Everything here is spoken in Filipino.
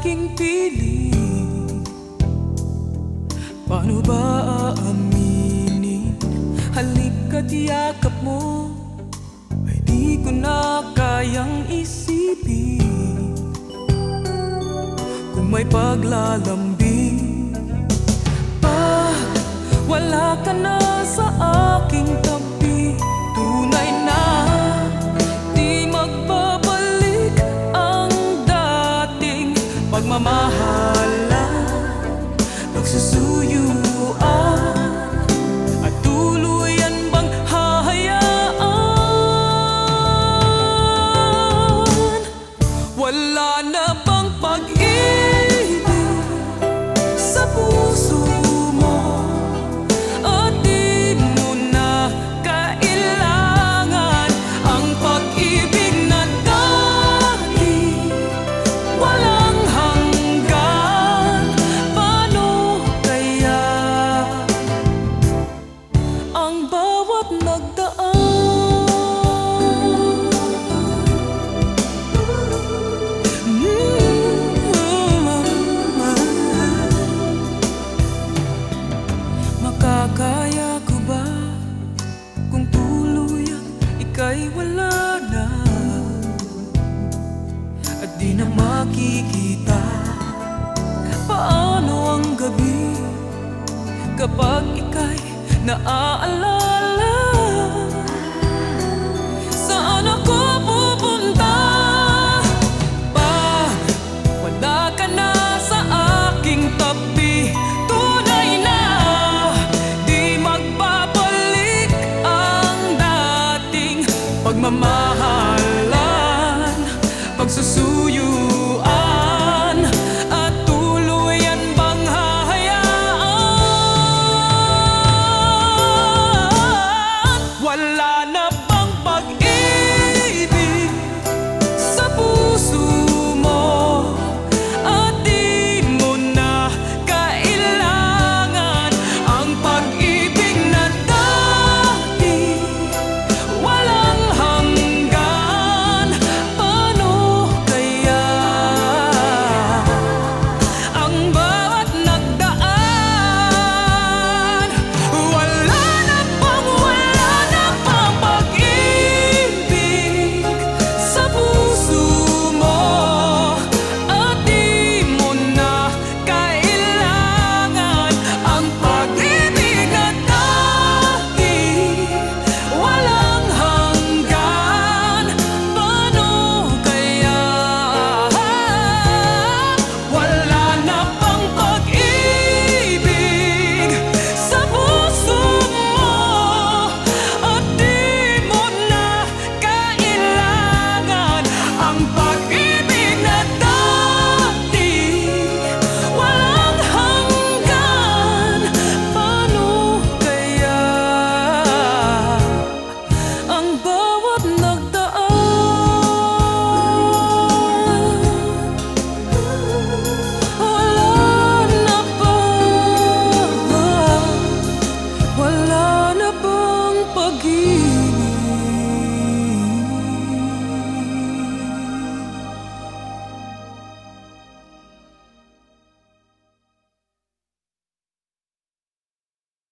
aking piling. Paano ba aaminin? Halika't yakap mo ay di ko na kayang isipin. Kung may paglalambing, pag wala ka na sa aking tabi, tunay na di magbabalik ang dating pagmamahalan, pagsusuyuan, at tuluyan bang hahayaan? Wala na bang pag-ibig sa puso mo? At di mo na kailangan ang pag-ibig na dati walang hanggan. Paano kaya ang bawat nagdaan? Makakaya ko ba kung tuluyan ika'y wala na at di na makikita? Paano ang gabi kapag ika'y naaalala? Saan ako pupunta pag wala ka na sa aking tabi? Tunay na di magbabalik ang dating pagmamahalan, pagsusunod